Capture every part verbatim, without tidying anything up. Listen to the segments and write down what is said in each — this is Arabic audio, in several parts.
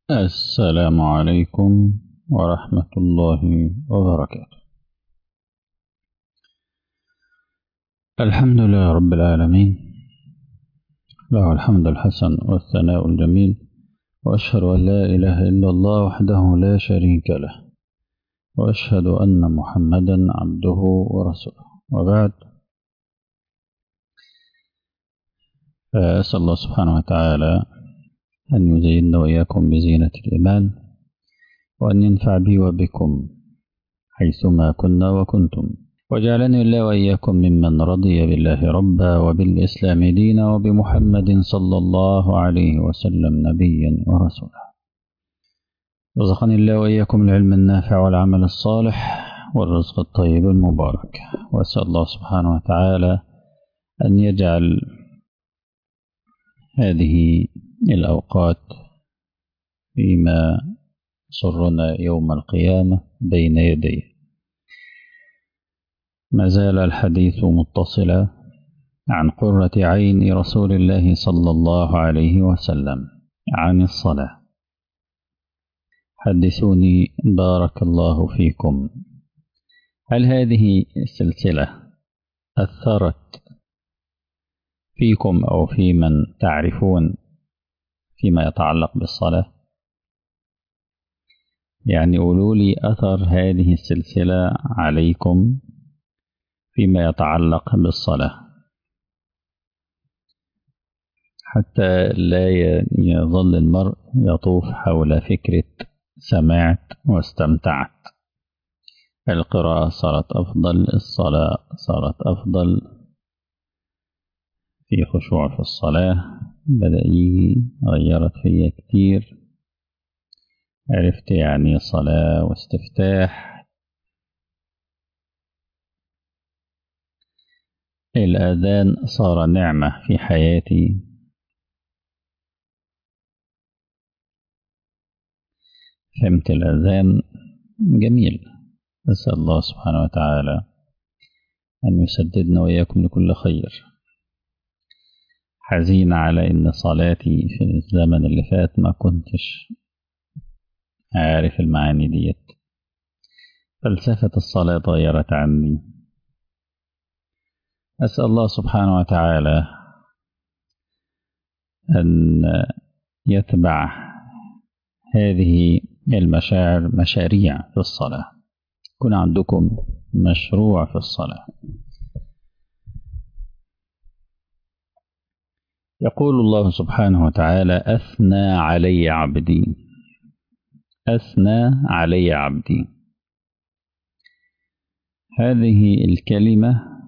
السلام عليكم ورحمة الله وبركاته. الحمد لله رب العالمين، له الحمد الحسن والثناء الجميل، وأشهد أن لا إله إلا الله وحده لا شريك له، وأشهد أن محمدا عبده ورسوله، وبعد. فأسأل الله سبحانه وتعالى أن يزيننا وإياكم بزينة الإيمان، وأن ينفع بي وبكم حيثما كنا وكنتم، وجعلني الله وإياكم ممن رضي بالله ربا وبالإسلام دينا وبمحمد صلى الله عليه وسلم نبيا ورسولا. رزقني الله وإياكم العلم النافع والعمل الصالح والرزق الطيب المبارك، وأسأل الله سبحانه وتعالى أن يجعل هذه الأوقات فيما سرنا يوم القيامة بين يديه. ما زال الحديث متصلا عن قرة عين رسول الله صلى الله عليه وسلم عن الصلاة. حدثوني بارك الله فيكم، هل هذه السلسلة أثرت فيكم أو في من تعرفون فيما يتعلق بالصلاة؟ يعني قولوا لي أثر هذه السلسلة عليكم فيما يتعلق بالصلاة، حتى لا يظل المرء يطوف حول فكرة سمعت واستمتعت. القراءة صارت أفضل، الصلاة صارت أفضل، في خشوع في الصلاة بدأ يجي، غيرت فيا كتير، عرفت يعني صلاة واستفتاح. الأذان صار نعمة في حياتي، فهمت الأذان جميل. أسأل الله سبحانه وتعالى أن يسددنا وإياكم لكل خير. حزين على إن صلاتي في الزمن اللي فات ما كنتش عارف المعاني ديت، فلسفة الصلاة غيرت عني. أسأل الله سبحانه وتعالى أن يتبع هذه المشاعر مشاريع في الصلاة، يكون عندكم مشروع في الصلاة. يقول الله سبحانه وتعالى: أثنى علي عبدي، أثنى علي عبدي. هذه الكلمة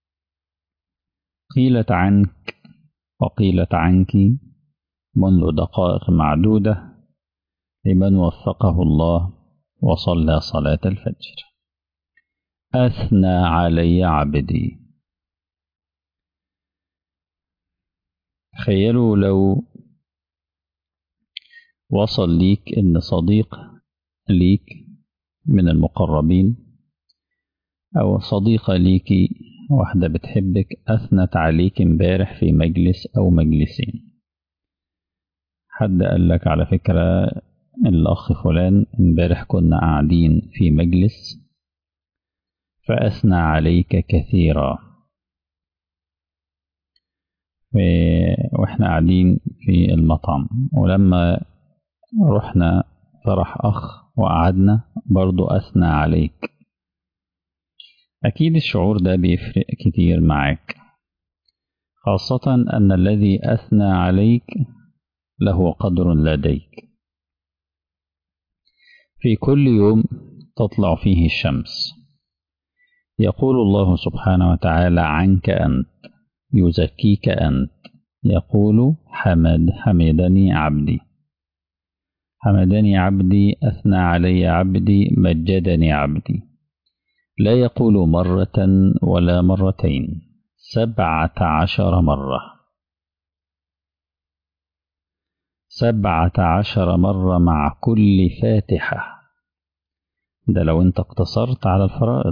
قيلت عنك وقيلت عنك منذ دقائق معدودة لمن وفقه الله وصلى صلاة الفجر. أثنى علي عبدي. تخيلوا لو وصل ليك إن صديق ليك من المقربين أو صديقة ليكي، واحدة بتحبك، أثنت عليك امبارح في مجلس أو مجلسين. حد قال لك على فكرة الأخ فلان امبارح كنا قاعدين في مجلس فأثنى عليك كثيرا، وإحنا قاعدين في المطعم، ولما رحنا فرح أخ وقعدنا برضو أثنى عليك. أكيد الشعور ده بيفرق كتير معاك، خاصة أن الذي أثنى عليك له قدر لديك. في كل يوم تطلع فيه الشمس يقول الله سبحانه وتعالى عنك أنت، يزكيك أنت، يقول حمد حمدني عبدي، حمدني عبدي، أثنى علي عبدي، مجدني عبدي. لا يقول مرة ولا مرتين، سبعة عشر مرة، سبعة عشر مرة مع كل فاتحة. ده لو انت اقتصرت على الفرائض.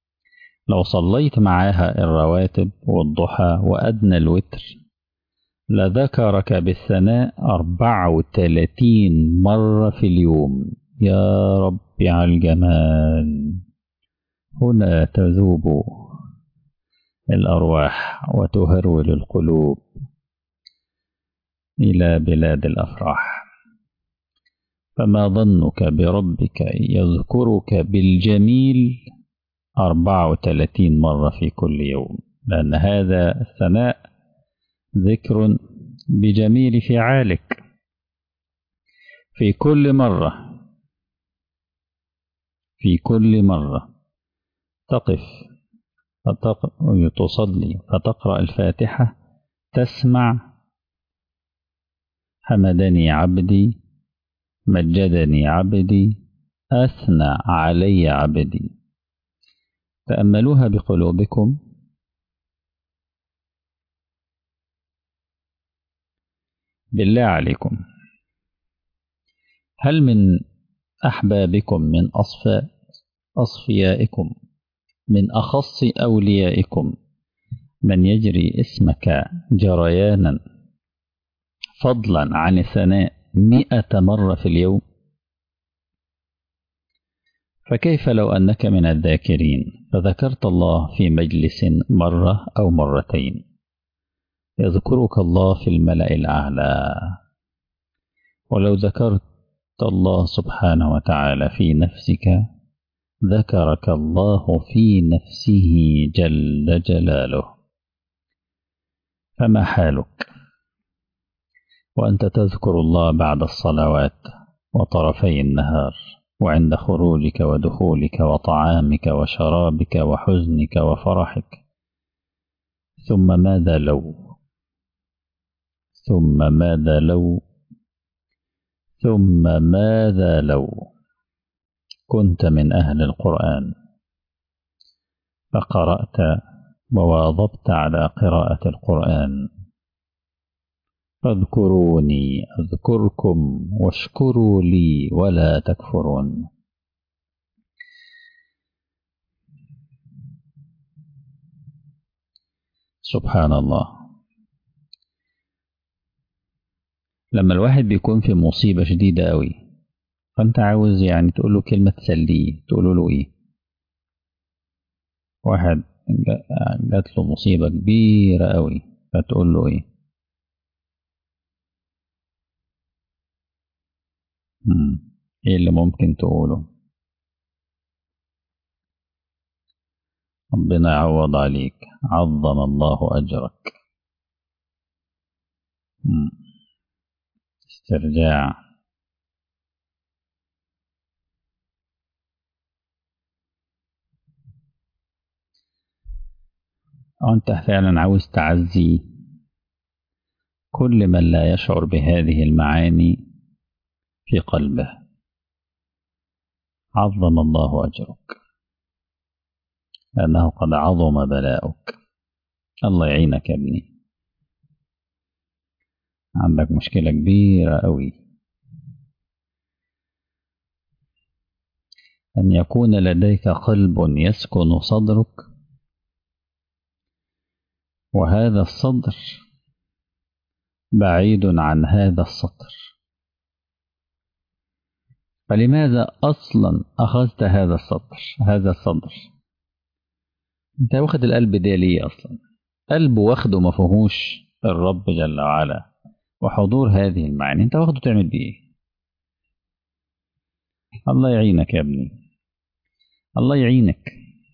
لو صليت معاها الرواتب والضحى وأدنى الوتر لذكرك بالثناء أربع وثلاثين مرة في اليوم. يا ربي على الجمال. هنا تذوب الأرواح وتهرول القلوب إلى بلاد الأفراح. فما ظنك بربك يذكرك بالجميل أربع وثلاثين مرة في كل يوم، لأن هذا الثناء ذكر بجميل فعالك. في كل مرة في كل مرة تقف تصلي فتقرأ الفاتحة تسمع حمدني عبدي، مجدني عبدي، أثنى علي عبدي. تأملوها بقلوبكم. بالله عليكم، هل من أحبابكم، من أصفاء أصفيائكم، من أخص أوليائكم من يجري اسمك جريانا فضلا عن الثناء مئة مرة في اليوم؟ فكيف لو أنك من الذاكرين فذكرت الله في مجلس مرة أو مرتين، يذكرك الله في الملأ الأعلى. ولو ذكرت الله سبحانه وتعالى في نفسك ذكرك الله في نفسه جل جلاله. فما حالك وأنت تذكر الله بعد الصلوات وطرفي النهار، وعند خروجك ودخولك وطعامك وشرابك وحزنك وفرحك؟ ثم ماذا لو ثم ماذا لو ثم ماذا لو كنت من أهل القرآن فقرأت وواظبت على قراءة القرآن؟ فاذكروني أذكركم واشكروا لي ولا تكفرون. سبحان الله. لما الواحد بيكون في مصيبة شديدة قوي فأنت عاوز يعني تقول له كلمة تسليه، تقول له إيه؟ واحد جات له مصيبة كبيرة قوي فتقول له إيه؟ مم. إيه اللي ممكن تقوله؟ ربنا يعوض عليك، عظم الله أجرك. مم. استرجاع. أو أنت فعلا عاوز تعزي كل من لا يشعر بهذه المعاني في قلبه. عظم الله أجرك لأنه قد عظم بلاؤك. الله يعينك يا ابني، عندك مشكلة كبيرة قوي. أن يكون لديك قلب يسكن صدرك، وهذا الصدر بعيد عن هذا السطر. فلماذا أصلا أخذت هذا السطر هذا الصدر؟ أنت واخد القلب ده ليه أصلا؟ قلب واخده ما فيهوش الرب جل وعلا وحضور هذه المعاني، أنت واخده تعمل بيه إيه؟ الله يعينك يا ابني، الله يعينك،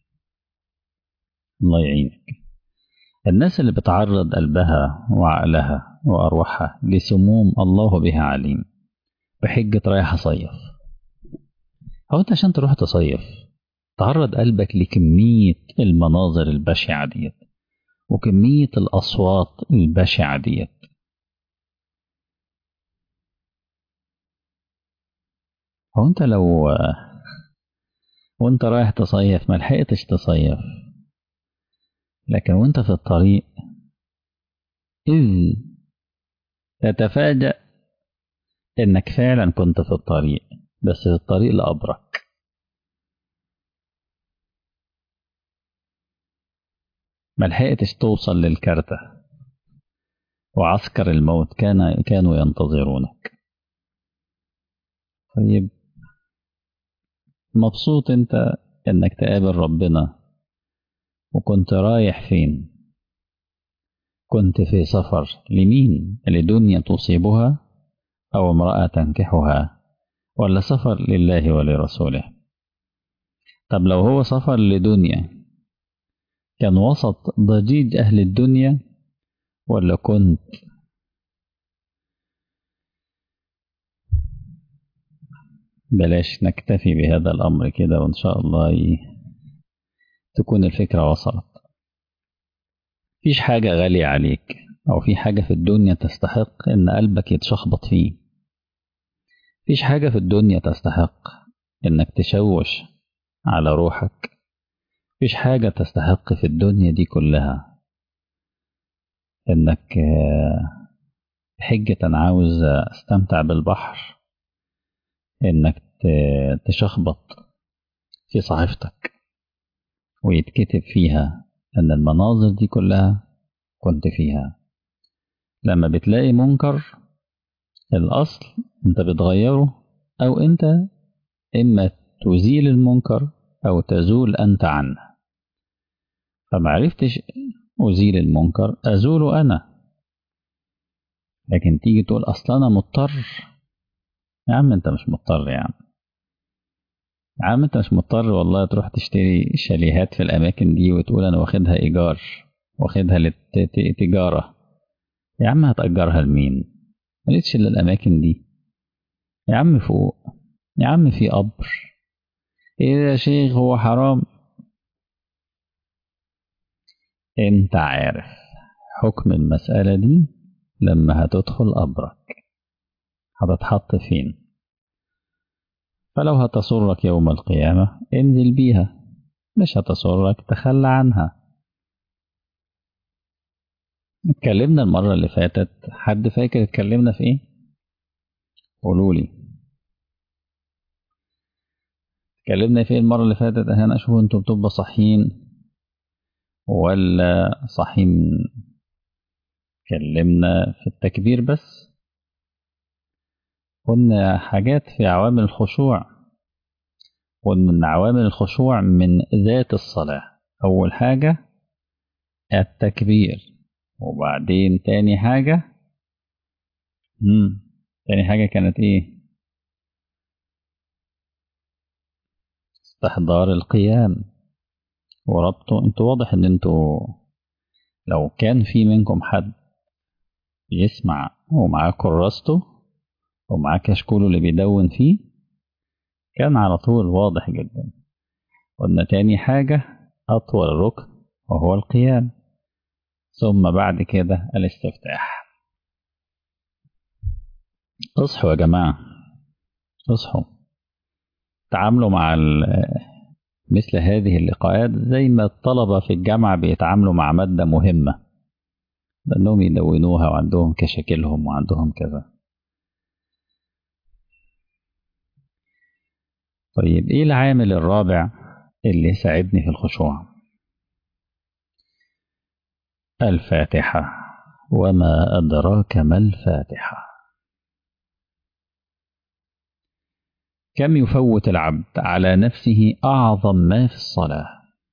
الله يعينك. الناس اللي بتعرض قلبها وعقلها وأرواحها لسموم الله بها عليم بحجة رايح أصيف، أو أنت عشان تروح تصيف تعرض قلبك لكمية المناظر البشعة ديت وكمية الأصوات البشعة ديت. هو أنت لو وأنت رايح تصيف ملحقتش تصيف، لكن وأنت في الطريق إذ تتفاجأ إنك فعلا كنت في الطريق، بس في الطريق لأبرك. ملحقتش توصل للكارتة وعسكر الموت كان كانوا ينتظرونك. طيب مبسوط أنت إنك تقابل ربنا، وكنت رايح فين؟ كنت في سفر لمين؟ لدنيا تصيبها أو امرأة تنكحها، ولا سفر لله ولرسوله؟ طب لو هو سفر لدنيا، كان وسط ضجيج أهل الدنيا، ولا كنت بلاش نكتفي بهذا الأمر كده، وإن شاء الله ي... تكون الفكرة وصلت. مفيش حاجة غالية عليك أو في حاجة في الدنيا تستحق إن قلبك يتشخبط فيه. مفيش حاجة في الدنيا تستحق إنك تشوش على روحك. مفيش حاجة تستحق في الدنيا دي كلها إنك حجة عاوز استمتع بالبحر، إنك تشخبط في صحيفتك ويتكتب فيها أن المناظر دي كلها كنت فيها. لما بتلاقي منكر، الأصل أنت بتغيره، أو أنت إما تزيل المنكر أو تزول أنت عنه. فمعرفتش أزيل المنكر، أزوله أنا. لكن تيجي تقول أصلا أنا مضطر. يا عم أنت مش مضطر، يا عم يا عم أنت مش مضطر والله تروح تشتري شاليهات في الأماكن دي وتقول أنا واخدها إيجار، واخدها للتجارة. يا عم هتأجرها لمين؟ مليتش إلا الأماكن دي. يا عم فوق، يا عم في قبر. إيه يا شيخ هو حرام؟ أنت عارف حكم المسألة دي لما هتدخل قبرك هتتحط فين. فلو هتسرك يوم القيامة انزل بيها، مش هتسرك تخلى عنها. اتكلمنا المرة اللي فاتت، حد فاكر اتكلمنا في ايه؟ قولولي اتكلمنا في ايه المرة اللي فاتت. اهنا اشوف انتوا بتبقى صحيين ولا صحيين. اتكلمنا في التكبير بس، قلنا حاجات في عوامل الخشوع. قلنا من عوامل الخشوع من ذات الصلاة أول حاجة التكبير، وبعدين تاني حاجة مم. تاني حاجة كانت ايه؟ استحضار القيام وربطه. انتوا واضح ان انتوا لو كان في منكم حد يسمع ومعاه كراسته ومعاه كشكوله اللي بيدون فيه، كان على طول واضح جدا. قلنا تاني حاجة أطول ركن وهو القيام، ثم بعد كده الاستفتاح. اصحوا يا جماعة، اصحوا. تعاملوا مع مثل هذه اللقاءات زي ما الطلبة في الجامعة بيتعاملوا مع مادة مهمة، لأنهم يدونوها وعندهم كشكلهم وعندهم كذا. طيب إيه العامل الرابع اللي يساعدني في الخشوع؟ الفاتحة. وما أدراك ما الفاتحة. كم يفوت العبد على نفسه أعظم ما في الصلاة؟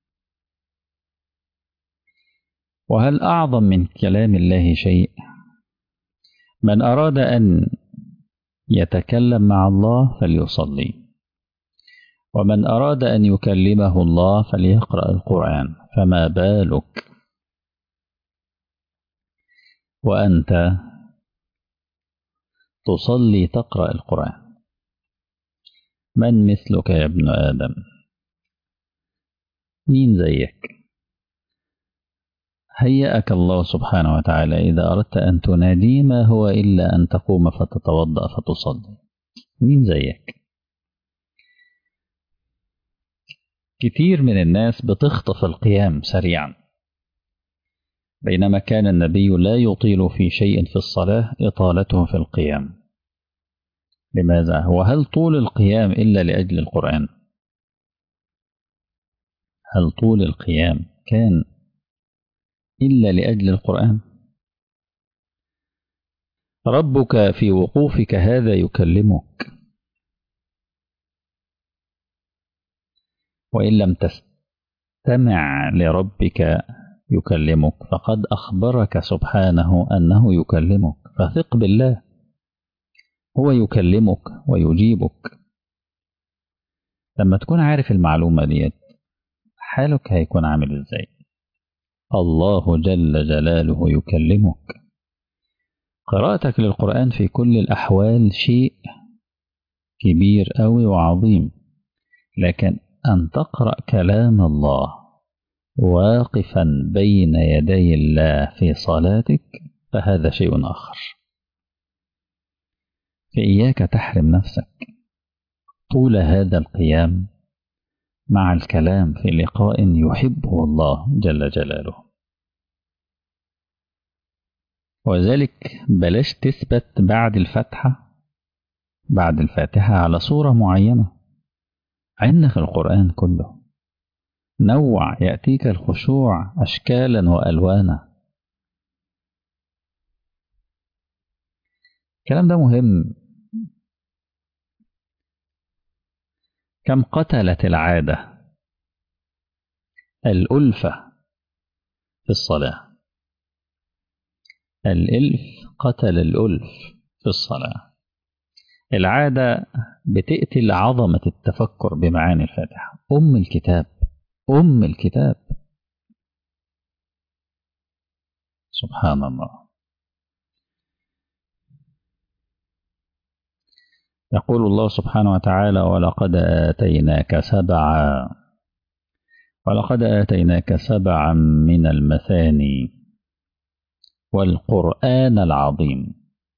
وهل أعظم من كلام الله شيء؟ من أراد أن يتكلم مع الله فليصلي، ومن أراد أن يكلمه الله فليقرأ القرآن. فما بالك وأنت تصلي تقرأ القرآن؟ من مثلك يا ابن آدم؟ مين زيك؟ هيأك الله سبحانه وتعالى إذا أردت أن تنادي ما هو إلا أن تقوم فتتوضأ فتصلي. مين زيك؟ كتير من الناس بتخطف القيام سريعا، بينما كان النبي لا يطيل في شيء في الصلاة إطالته في القيام. لماذا؟ وهل طول القيام إلا لأجل القرآن؟ هل طول القيام كان إلا لأجل القرآن؟ ربك في وقوفك هذا يكلمك، وإن لم تستمع لربك يكلمك فقد أخبرك سبحانه أنه يكلمك، فثق بالله، هو يكلمك ويجيبك. لما تكون عارف المعلومة ديت حالك هيكون عامل ازاي؟ الله جل جلاله يكلمك. قراءتك للقرآن في كل الأحوال شيء كبير أوي وعظيم، لكن أن تقرأ كلام الله واقفا بين يدي الله في صلاتك فهذا شيء آخر. فإياك تحرم نفسك طول هذا القيام مع الكلام في لقاء يحبه الله جل جلاله. وذلك بلاش تثبت بعد الفتحة بعد الفاتحة على صورة معينة، عندك القرآن كله، نوع، يأتيك الخشوع أشكالا وألوانا. الكلام ده مهم. كم قتلت العادة الألفة في الصلاة، الإلف قتل الألف في الصلاة. العادة بتقتل عظمة التفكر بمعاني الفاتحة، أم الكتاب، أم الكتاب. سبحان الله. يقول الله سبحانه وتعالى: ولقد آتيناك سبعا ولقد آتيناك سبعا من المثاني والقرآن العظيم.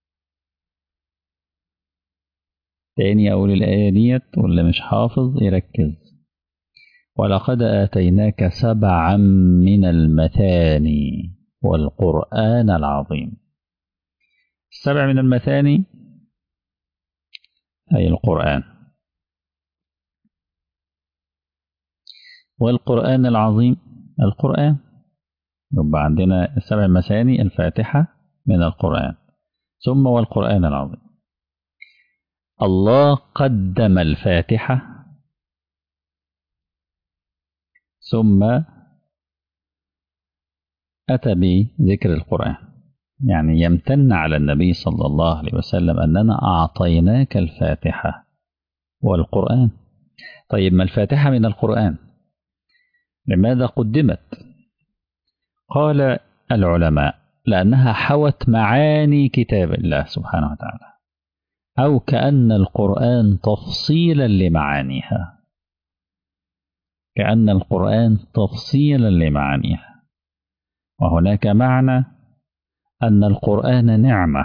تاني أقول الآية ديت واللي مش حافظ يركز. ولقد آتيناك سبعا من المثاني والقرآن العظيم. السبع من المثاني أي القرآن، والقرآن العظيم القرآن. يبقى عندنا السبع مثاني الفاتحة من القرآن، ثم والقرآن العظيم. الله قدم الفاتحة ثم أتى بذكر القرآن، يعني يمتن على النبي صلى الله عليه وسلم أننا أعطيناك الفاتحة والقرآن. طيب ما الفاتحة من القرآن، لماذا قدمت؟ قال العلماء: لأنها حوت معاني كتاب الله سبحانه وتعالى، أو كأن القرآن تفصيلا لمعانيها، كأن القرآن تفصيلا لمعانيها. وهناك معنى أن القرآن نعمة،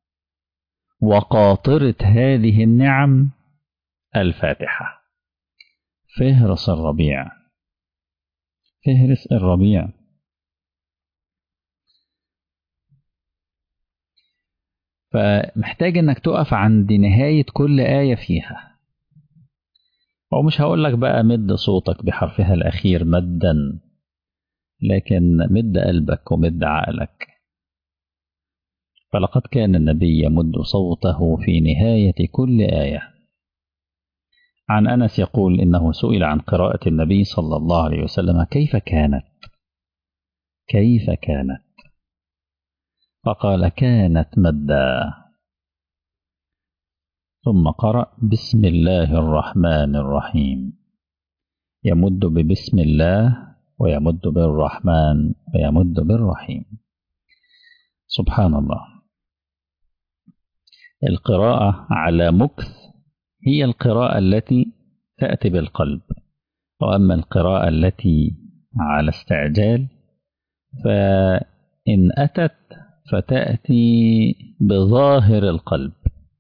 وقاطرة هذه النعم الفاتحة. فهرس الربيع، فهرس الربيع. فمحتاج انك تقف عند نهاية كل آية فيها، ومش هقول لك بقى مد صوتك بحرفها الأخير مدا، لكن مد قلبك ومد عقلك. فلقد كان النبي يمد صوته في نهاية كل آية. عن أنس يقول إنه سئل عن قراءة النبي صلى الله عليه وسلم كيف كانت كيف كانت فقال: كانت مدا، ثم قرأ: بسم الله الرحمن الرحيم. يمد ببسم الله ويمد بالرحمن ويمد بالرحيم. سبحان الله. القراءة على مكث هي القراءة التي تأتي بالقلب، وأما القراءة التي على استعجال فإن أتت فتأتي بظاهر القلب.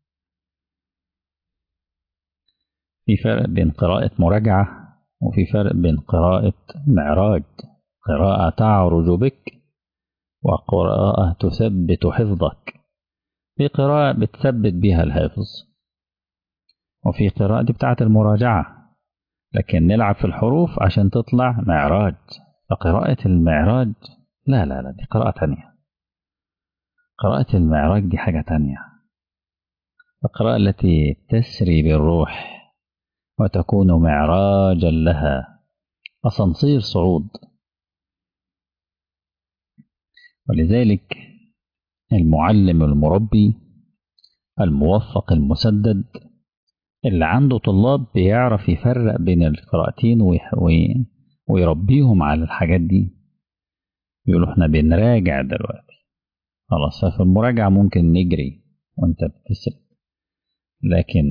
في فرق بين قراءة مراجعة وفي فرق بين قراءة معراج. قراءة تعرج بك وقراءة تثبت حفظك. في قراءة بتثبت بها الحفظ، وفي قراءة دي بتاعت المراجعة، لكن نلعب في الحروف عشان تطلع معراج. فقراءة المعراج لا لا لا دي قراءة تانية. قراءة المعراج دي حاجة تانية، القراءة التي تسري بالروح وتكون معراجا لها، أسانسير صعود. ولذلك المعلم المربي الموفق المسدد اللي عنده طلاب بيعرف يفرق بين القراءتين ويربيهم على الحاجات دي. يقولوا احنا بنراجع دلوقتي خلاص، ففي المراجعة ممكن نجري وانت بتسرد. لكن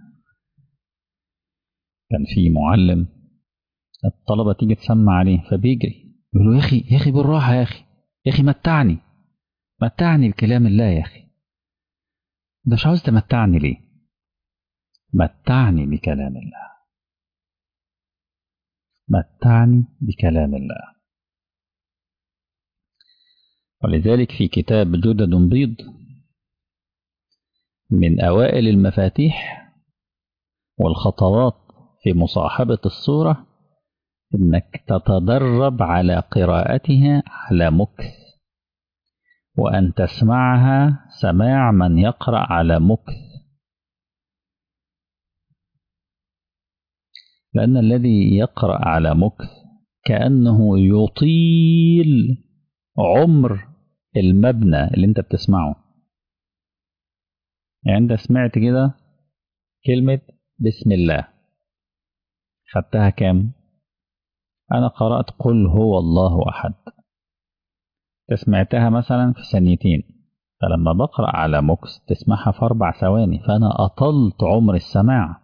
كان في معلم الطلبة تيجي تسمع عليه فبيجري، يقولوا يا أخي يا أخي بالراحة، يا أخي يا أخي متعني متعني بكلام الله، يا أخي ده مش عاوز تمتعني ليه؟ متعني بكلام الله، متعني بكلام الله. ولذلك في كتاب جدد بيض من أوائل المفاتيح والخطوات في مصاحبة السورة إنك تتدرب على قراءتها على مكث، وأن تسمعها سماع من يقرأ على مكث. لأن الذي يقرأ على مكث كأنه يطيل عمر المبنى اللي انت بتسمعه. يعني انت سمعت كده كلمة بسم الله، خدتها كام؟ أنا قرأت قل هو الله أحد، سمعتها مثلا في ثانيتين، فلما بقرأ على مكث تسمعها في أربع ثواني، فأنا أطلت عمر السماع.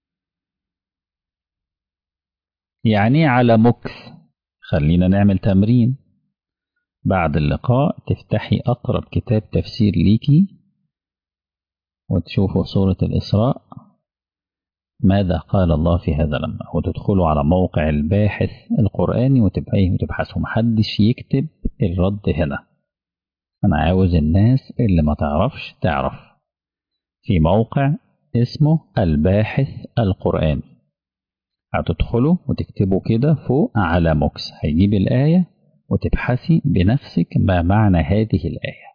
يعني على مكث. خلينا نعمل تمرين بعد اللقاء، تفتحي أقرب كتاب تفسير ليكي وتشوفوا سورة الإسراء ماذا قال الله في هذا لما، وتدخلوا على موقع الباحث القرآني وتبحثوا. محدش يكتب الرد هنا، أنا عاوز الناس اللي ما تعرفش تعرف. في موقع اسمه الباحث القرآني، هتدخلوا وتكتبوا كده فوق على مكس، هيجيب الآية وتبحثي بنفسك ما معنى هذه الآية.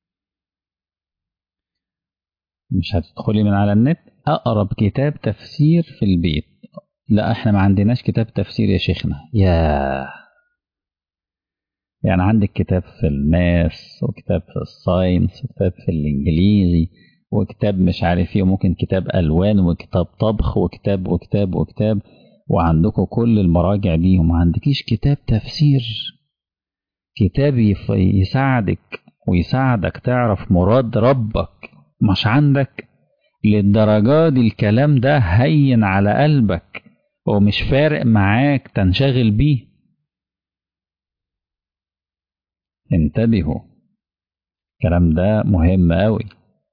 مش هتدخلي من على النت أقرب كتاب تفسير في البيت، لا احنا ما عندناش كتاب تفسير يا شيخنا. يا يعني عندك كتاب في الماس وكتاب في الساينس وكتاب في الإنجليزي وكتاب مش عارف ايه، وممكن كتاب ألوان وكتاب طبخ وكتاب وكتاب وكتاب، وعندكم كل المراجع دي وما عندكيش كتاب تفسير، كتاب يساعدك ويساعدك تعرف مراد ربك. مش عندك للدرجة دي، الكلام ده هين على قلبك ومش فارق معاك تنشغل بيه. انتبهوا، الكلام ده مهم قوي.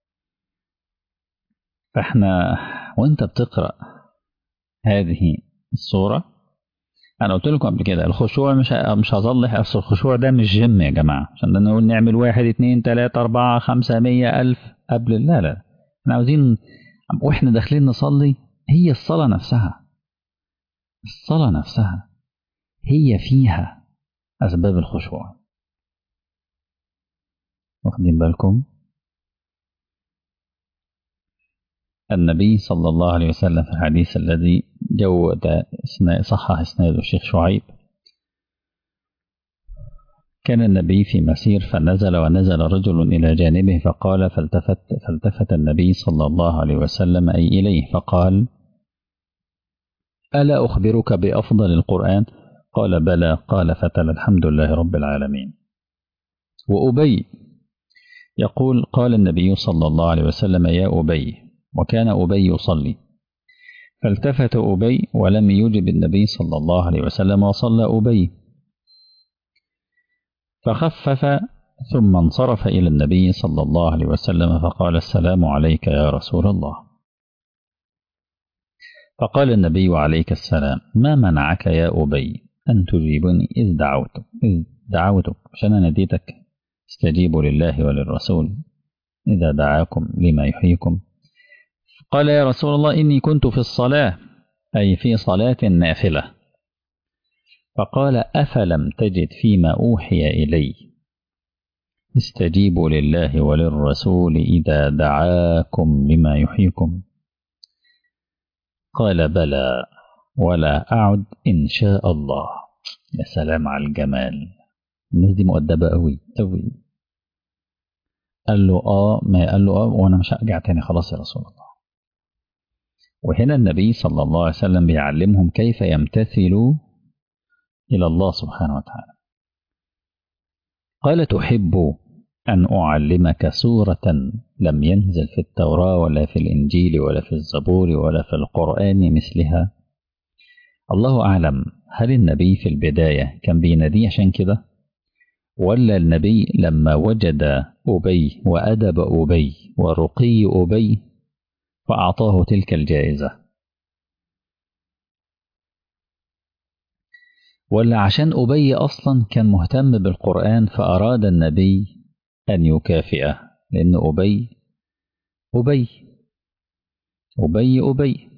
فاحنا وانت بتقرأ هذه الصورة، انا قلت لكم قبل كده الخشوع مش مش هصلح، اصل الخشوع ده مش جيم يا جماعة عشان نقول نعمل واحد اتنين تلاتة اربعة خمسة مية الف قبل. لا لا، احنا عاوزين واحنا داخلين نصلي، هي الصلاة نفسها، الصلاة نفسها هي فيها اسباب الخشوع. واخدين بالكم؟ النبي صلى الله عليه وسلم في الحديث الذي جود صحح اسناده الشيخ شعيب، كان النبي في مسير فنزل ونزل رجل إلى جانبه فقال، فالتفت, فالتفت النبي صلى الله عليه وسلم أي إليه فقال: ألا أخبرك بأفضل القرآن؟ قال: بلى. قال: فتل الحمد لله رب العالمين. وأبي يقول: قال النبي صلى الله عليه وسلم: يا أبي، وكان أبي يصلي، فالتفت أبي ولم يجب النبي صلى الله عليه وسلم وصلى أبي، فخفف ثم انصرف إلى النبي صلى الله عليه وسلم فقال: السلام عليك يا رسول الله. فقال النبي عليك السلام: ما منعك يا أبي أن تجيبني إذ دعوتك إذ دعوتك عشان أنا ناديتك؟ استجيبوا لله وللرسول إذا دعاكم لما يحييكم. قال: يا رسول الله إني كنت في الصلاة، أي في صلاة نافلة. فقال: أفلم تجد فيما أوحي إلي استجيبوا لله وللرسول إذا دعاكم لما يحييكم. قال بلى ولا أعد إن شاء الله. يا سلام على الجمال، الناس دي مؤدبة أوي أوي. قال له آه ما قال له آه وأنا مش هرجع تاني خلاص يا رسول الله. وهنا النبي صلى الله عليه وسلم بيعلمهم كيف يمتثلوا إلى الله سبحانه وتعالى. قال تحب أن أعلمك سورة لم ينزل في التوراة ولا في الإنجيل ولا في الزبور ولا في القرآن مثلها؟ الله أعلم، هل النبي في البداية كان بيناديه عشان كده، ولا النبي لما وجد أبي وأدب أبي ورقي أبي فأعطاه تلك الجائزة، ولا عشان أبي أصلا كان مهتم بالقرآن فأراد النبي أن يكافئه، لأن أبي أبي أبي أبي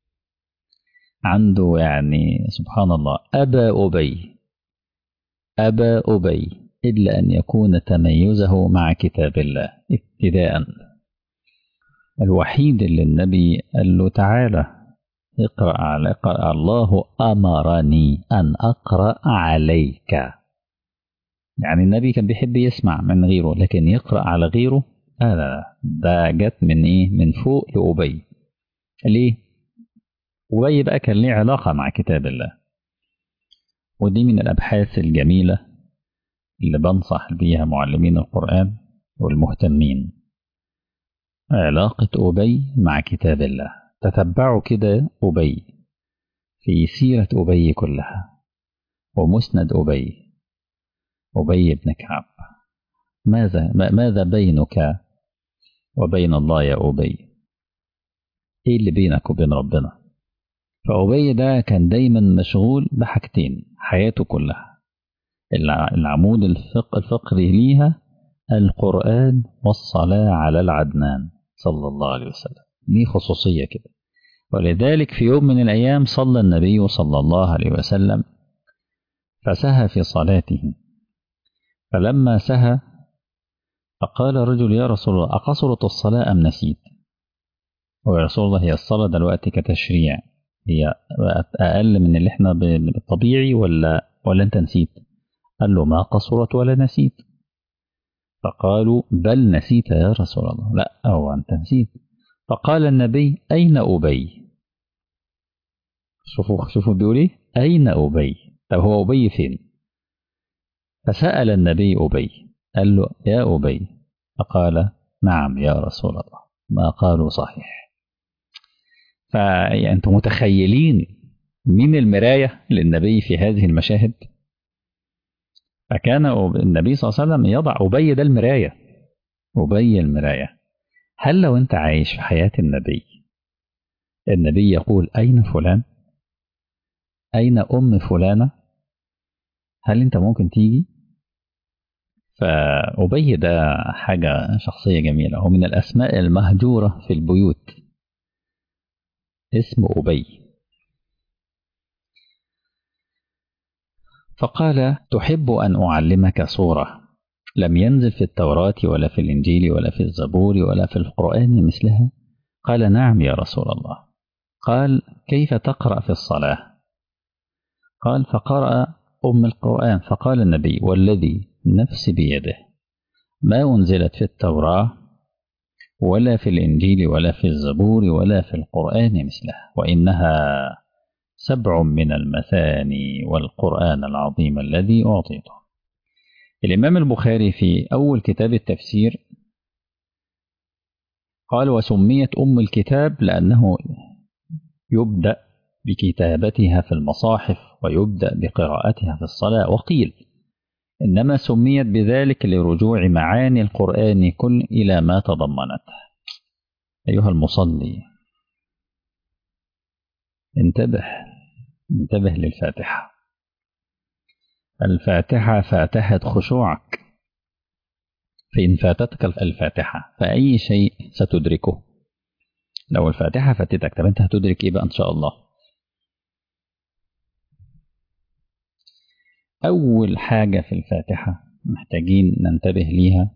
عنده يعني سبحان الله أبا أبي أبا أبي إلا أن يكون تميزه مع كتاب الله ابتداء. الوحيد اللي النبي قال له تعالى اقرأ على اقرأ الله أمرني أن أقرأ عليك، يعني النبي كان بيحب يسمع من غيره لكن يقرأ على غيره لا لا، ده جت من إيه، من فوق لأبي. ليه؟ أبي بقى كان ليه علاقة مع كتاب الله، ودي من الأبحاث الجميلة اللي بنصح بيها معلمين القرآن والمهتمين، علاقة أبي مع كتاب الله. تتبعوا كده أبي في سيرة أبي كلها ومسند أبي أبي بن كعب، ماذا ماذا بينك وبين الله يا أبي؟ إيه اللي بينك وبين ربنا؟ فأبي ده كان دايما مشغول بحاجتين حياته كلها، العمود الفق الفقري ليها القرآن والصلاة على العدنان صلى الله عليه وسلم، ليه خصوصية كده. ولذلك في يوم من الأيام صلى النبي صلى الله عليه وسلم فسهى في صلاته، فلما سهى فقال رجل يا رسول الله أقصرت الصلاة أم نسيت؟ ويا رسول الله هي الصلاة دلوقتي كتشريع هي أقل من اللي احنا بالطبيعي ولا ولا أنت نسيت؟ قال له ما قصرت ولا نسيت. فقالوا بل نسيت يا رسول الله. لا أو أنت نسيت. فقال النبي أين أبي؟ شوفوا شوفوا بيقول إيه، أين أبي؟ طب هو أبي فين؟ فسأل النبي أبي قال له يا أبي، فقال نعم يا رسول الله ما قالوا صحيح. فأنتم متخيلين من المراية للنبي في هذه المشاهد؟ فكان النبي صلى الله عليه وسلم يضع أبي ده المراية، أبي المراية. هل لو أنت عايش في حياة النبي، النبي يقول أين فلان؟ أين أم فلانة؟ هل أنت ممكن تيجي؟ فأبي ده حاجة شخصية جميلة، ومن الأسماء المهجورة في البيوت اسم أبي. فقال تحب أن أعلمك سورة لم ينزل في التوراة ولا في الإنجيل ولا في الزبور ولا في القرآن مثلها؟ قال نعم يا رسول الله. قال كيف تقرأ في الصلاة؟ قال فقرأ أم القرآن. فقال النبي والذي نفسي بيده ما أنزلت في التوراة ولا في الإنجيل ولا في الزبور ولا في القرآن مثلها، وإنها سبع من المثاني والقرآن العظيم الذي أعطيته. الإمام البخاري في أول كتاب التفسير قال وسميت أم الكتاب لأنه يبدأ بكتابتها في المصاحف ويبدأ بقراءتها في الصلاة، وقيل إنما سميت بذلك لرجوع معاني القرآن كل إلى ما تضمنته. أيها المصلي انتبه انتبه للفاتحة. الفاتحة فاتحة خشوعك، فإن فاتتك الفاتحة فأي شيء ستدركه. لو الفاتحة فاتتك طب أنت هتدرك إيه بقى إن شاء الله؟ أول حاجة في الفاتحة محتاجين ننتبه ليها.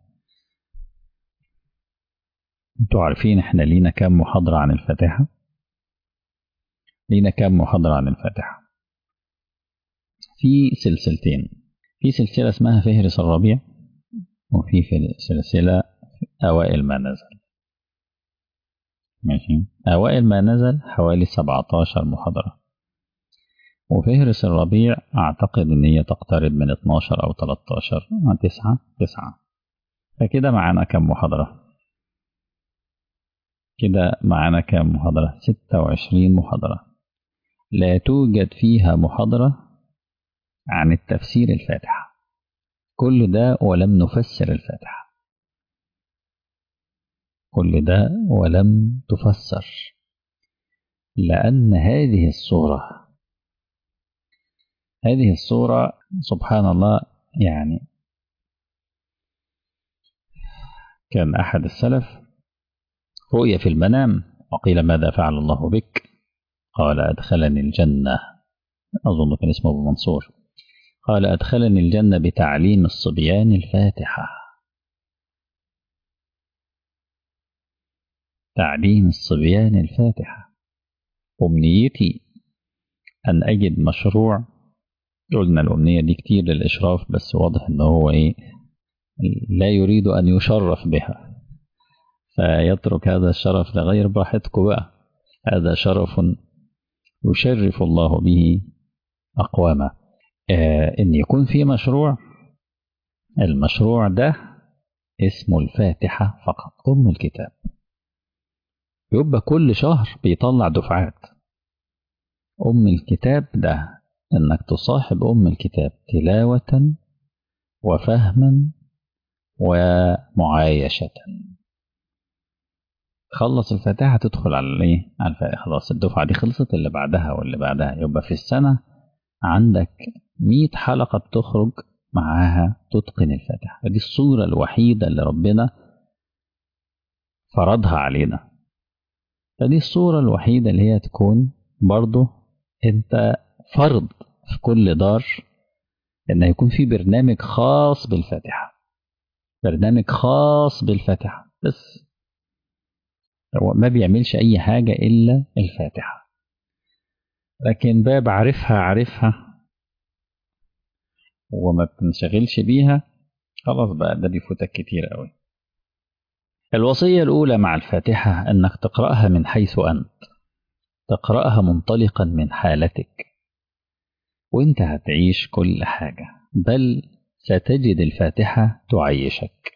انتوا عارفين احنا لينا كام محاضرة عن الفاتحة؟ لينا كام محاضرة عن الفاتحة؟ في سلسلتين، في سلسلة اسمها فهرس الربيع، وفي سلسلة أوائل ما نزل. ماشي، أوائل ما نزل حوالي سبعتاشر محاضرة، وفهرس الربيع أعتقد إن هي تقترب من اتناشر أو تلتاشر، تسعة تسعة. فكده معانا كم محاضرة؟ كده معانا كم محاضرة؟ ستة وعشرين محاضرة. لا توجد فيها محاضرة عن التفسير الفاتحة، كل ده ولم نفسر الفاتحة، كل ده ولم تفسر، لأن هذه الصورة هذه الصورة سبحان الله. يعني كان أحد السلف رؤيا في المنام، وقيل ماذا فعل الله بك؟ قال أدخلني الجنة، أظن كان اسمه أبو منصور، قال أدخلني الجنة بتعليم الصبيان الفاتحة. تعليم الصبيان الفاتحة. أمنيتي أن أجد مشروع، قلنا الأمنية دي كتير للإشراف، بس واضح أنه هو إيه، لا يريد أن يشرف بها، فيترك هذا الشرف لغير، براحتكم بقى، هذا شرف يشرف الله به أقواما. آه إن يكون في مشروع، المشروع ده اسمه الفاتحة فقط، أم الكتاب، يبقى كل شهر بيطلع دفعات. أم الكتاب ده إنك تصاحب أم الكتاب تلاوة وفهما ومعايشة. خلص الفاتحة تدخل على الايه، على الفاتحة، خلاص الدفعة دي خلصت، اللي بعدها واللي بعدها، يبقى في السنة عندك مئة حلقة بتخرج معاها تتقن الفاتحة. دي الصورة الوحيدة اللي ربنا فرضها علينا، فدي الصورة الوحيدة اللي هي تكون برضو انت فرض في كل دار ان يكون في برنامج خاص بالفاتحة، برنامج خاص بالفاتحة بس، هو ما بيعملش اي حاجة الا الفاتحة، لكن باب عارفها عارفها وما بتنشغلش بيها، خلاص بقى ده بيفوتك كتير قوي. الوصية الأولى مع الفاتحة أنك تقرأها من حيث أنت، تقرأها منطلقا من حالتك، وانت هتعيش كل حاجة، بل ستجد الفاتحة تعيشك.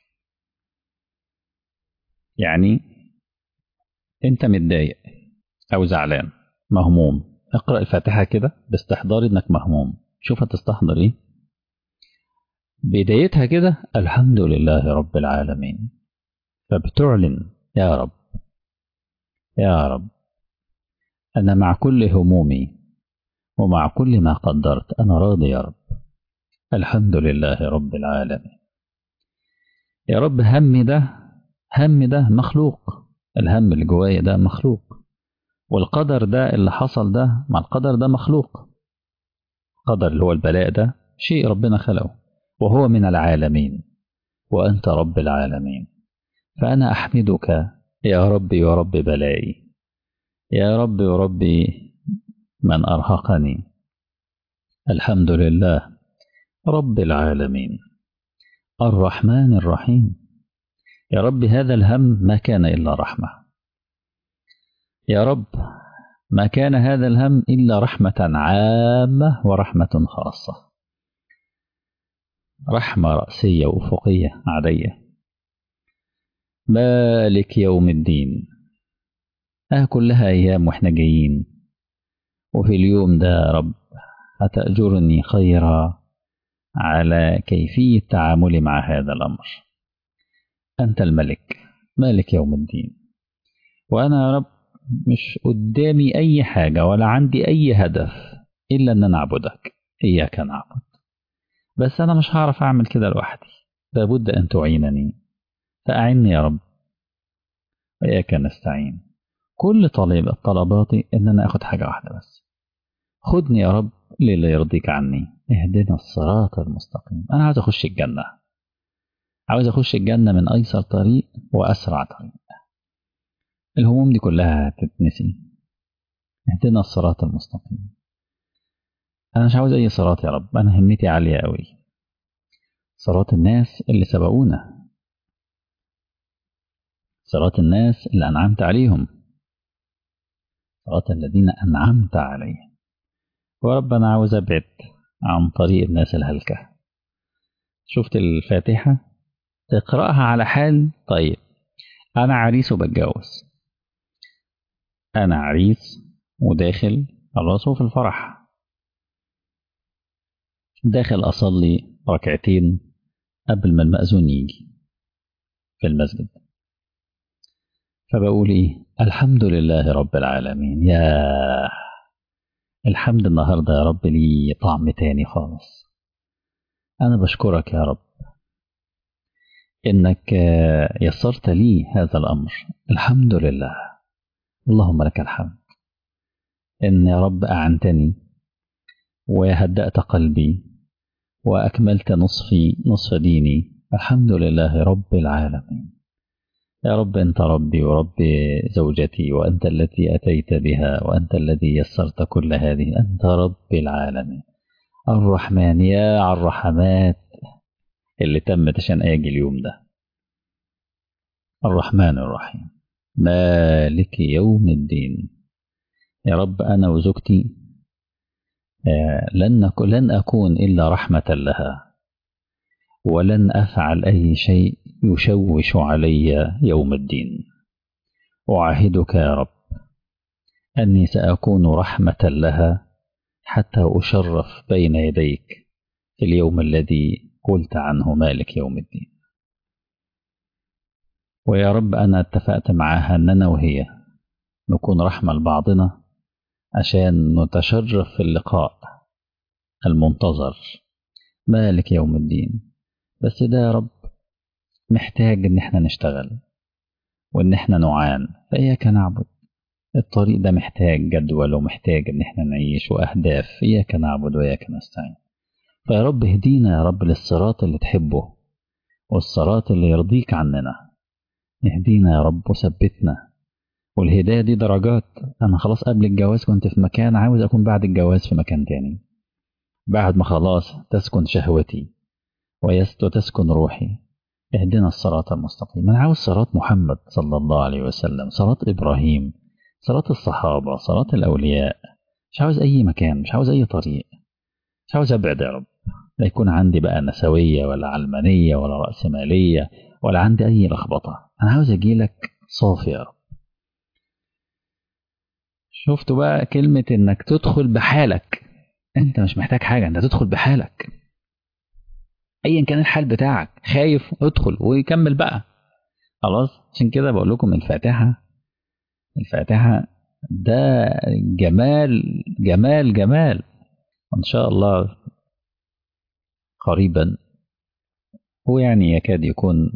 يعني انت متضايق أو زعلان مهموم، اقرأ الفاتحة كده باستحضار انك مهموم، شوف هتستحضر ايه. بدايتها كده الحمد لله رب العالمين، فبتعلن يا رب، يا رب أنا مع كل همومي ومع كل ما قدرت أنا راضي يا رب، الحمد لله رب العالمين. يا رب همي ده، همي ده مخلوق، الهم اللي جوايا ده مخلوق، والقدر ده اللي حصل ده، مع القدر ده مخلوق، القدر اللي هو البلاء ده شيء ربنا خلقه، وهو من العالمين وأنت رب العالمين، فأنا أحمدك يا ربي ورب بلائي، يا ربي وربي من أرهقني، الحمد لله رب العالمين الرحمن الرحيم. يا رب هذا الهم ما كان إلا رحمة، يا رب ما كان هذا الهم إلا رحمة عامة ورحمة خاصة، رحمة رأسية وأفقية عادية. مالك يوم الدين، آه كلها أيام وإحنا جايين، وفي اليوم ده يا رب هتأجرني خيرا على كيفية تعاملي مع هذا الأمر. أنت الملك، مالك يوم الدين، وأنا يا رب مش قدامي أي حاجة ولا عندي أي هدف إلا أن نعبدك، إياك نعبد، بس أنا مش هعرف أعمل كده لوحدي، لابد أن تعينني، فأعني يا رب، وإياك نستعين. كل طلب طلباتي إن أنا أخد حاجة واحدة بس، خدني يا رب للي يرضيك عني، اهدنا الصراط المستقيم، أنا عايز أخش الجنة، عاوز أخش الجنة من أيسر طريق وأسرع طريق. الهموم دي كلها هتتنسي. اهدنا الصراط المستقيم. أنا مش عاوز أي صراط يا رب، أنا همتي عالية أوي. صراط الناس اللي سبقونا، صراط الناس اللي أنعمت عليهم، صراط الذين أنعمت عليهم. ورب أنا عاوز أبعد عن طريق الناس الهلكة. شفت الفاتحة تقرأها على حال. طيب أنا عريس وبتجوز، أنا عريس وداخل خلاص في الفرح، داخل أصلي ركعتين قبل ما المأذون يجي في المسجد، فبقول إيه؟ الحمد لله رب العالمين. يا الحمد النهاردة يا رب لي طعم تاني خالص. أنا بشكرك يا رب إنك يسرت لي هذا الأمر. الحمد لله، اللهم لك الحمد إن يا رب أعنتني وهدأت قلبي وأكملت نصفي نصف ديني. الحمد لله رب العالمين. يا رب أنت ربي ورب زوجتي، وأنت التي أتيت بها، وأنت الذي يسرت كل هذه. أنت رب العالمين الرحمن، يا على الرحمات اللي تمت عشان أجي اليوم ده. الرحمن الرحيم مالك يوم الدين. يا رب أنا وزوجتي لن لن أكون إلا رحمة لها، ولن أفعل أي شيء يشوش علي يوم الدين. أعاهدك يا رب أني سأكون رحمة لها حتى أشرف بين يديك في اليوم الذي قلت عنه مالك يوم الدين. ويا رب أنا اتفقت معاها أننا وهي نكون رحمة لبعضنا عشان نتشرف في اللقاء المنتظر مالك يوم الدين. بس ده يا رب محتاج ان احنا نشتغل وان احنا نعان. فإياك نعبد، الطريق ده محتاج جدول ومحتاج ان احنا نعيش واهداف. إياك نعبد وإياك نستعين. فيا رب اهدينا يا رب للصراط اللي تحبه والصراط اللي يرضيك عننا. اهدينا يا رب وثبتنا. والهداية دي درجات. انا خلاص قبل الجواز كنت في مكان، عاوز اكون بعد الجواز في مكان تاني. بعد ما خلاص تسكن شهوتي وتسكن روحي. اهدنا الصراط المستقيم. أنا عاوز صراط محمد صلى الله عليه وسلم، صراط إبراهيم، صراط الصحابة، صراط الأولياء. مش عاوز أي مكان، مش عاوز أي طريق، مش عاوز أبعد يا رب. لا يكون عندي بقى نسوية ولا علمانية ولا رأسمالية ولا عندي أي لخبطة. أنا عاوز أجيلك صافي يا رب. شفتوا بقى كلمة إنك تدخل بحالك. أنت مش محتاج حاجة، أنت تدخل بحالك ايا كان الحال بتاعك. خايف ادخل ويكمل بقى خلاص. عشان كده بقول لكم الفاتحة، الفاتحة ده جمال جمال جمال. وان شاء الله قريبا هو يعني يكاد يكون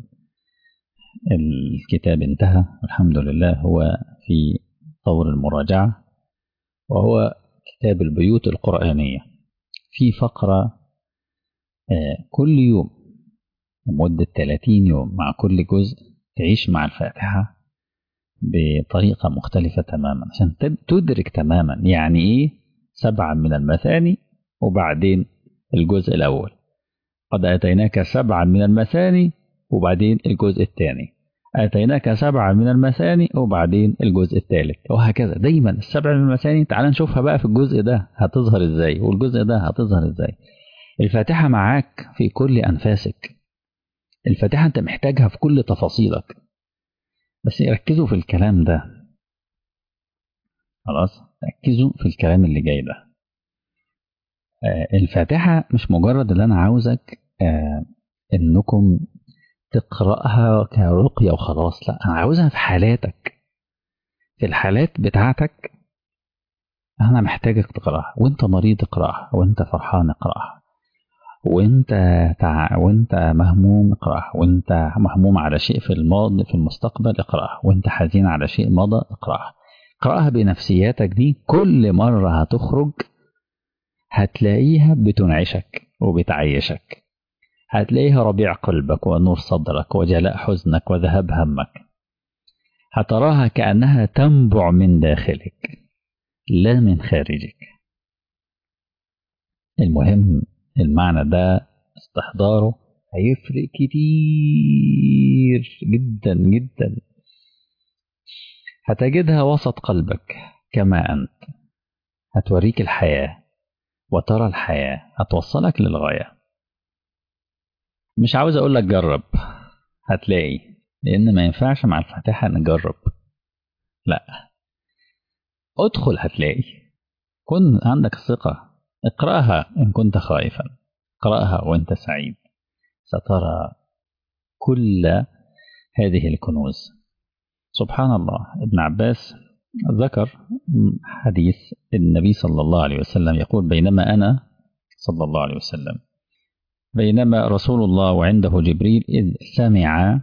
الكتاب انتهى الحمد لله. هو في طور المراجعة، وهو كتاب البيوت القرآنية. في فقرة كل يوم لمدة ثلاثين يوم مع كل جزء تعيش مع الفاتحة بطريقة مختلفة تماما عشان تدرك تماما يعني إيه سبعة من المثاني وبعدين الجزء الأول. قد آتيناك سبعا من المثاني وبعدين الجزء الثاني، آتيناك سبعا من المثاني وبعدين الجزء الثالث، وهكذا دايما. السبع من المثاني تعال نشوفها بقى في الجزء ده هتظهر ازاي، والجزء ده هتظهر ازاي. الفاتحة معاك في كل أنفاسك. الفاتحة أنت محتاجها في كل تفاصيلك. بس ركزوا في الكلام ده خلاص، ركزوا في الكلام اللي جاي ده. آه الفاتحة مش مجرد اللي أنا عاوزك آه إنكم تقرأها كرقية وخلاص. لا، أنا عاوزها في حالاتك، في الحالات بتاعتك. أنا محتاجك تقرأها وأنت مريض اقرأها، وأنت فرحان اقرأها، وأنت تع... وأنت مهموم اقرأها، وأنت مهموم على شيء في الماضي في المستقبل اقرأها، وأنت حزين على شيء مضى اقرأها. اقرأها بنفسياتك دي. كل مرة هتخرج هتلاقيها بتنعشك وبتعيشك. هتلاقيها ربيع قلبك ونور صدرك وجلاء حزنك وذهاب همك. هتراها كأنها تنبع من داخلك لا من خارجك. المهم المعنى ده استحضاره هيفرق كتير جدا جدا. هتجدها وسط قلبك كما أنت، هتوريك الحياة وترى الحياة، هتوصلك للغاية. مش عاوز أقول لك جرب، هتلاقي، لأن ما ينفعش مع الفاتحة نجرب، لا، ادخل هتلاقي. كن عندك ثقة، اقرأها إن كنت خائفا، اقرأها وانت سعيد، سترى كل هذه الكنوز. سبحان الله. ابن عباس ذكر حديث النبي صلى الله عليه وسلم يقول: بينما أنا صلى الله عليه وسلم بينما رسول الله وعنده جبريل إذ سمع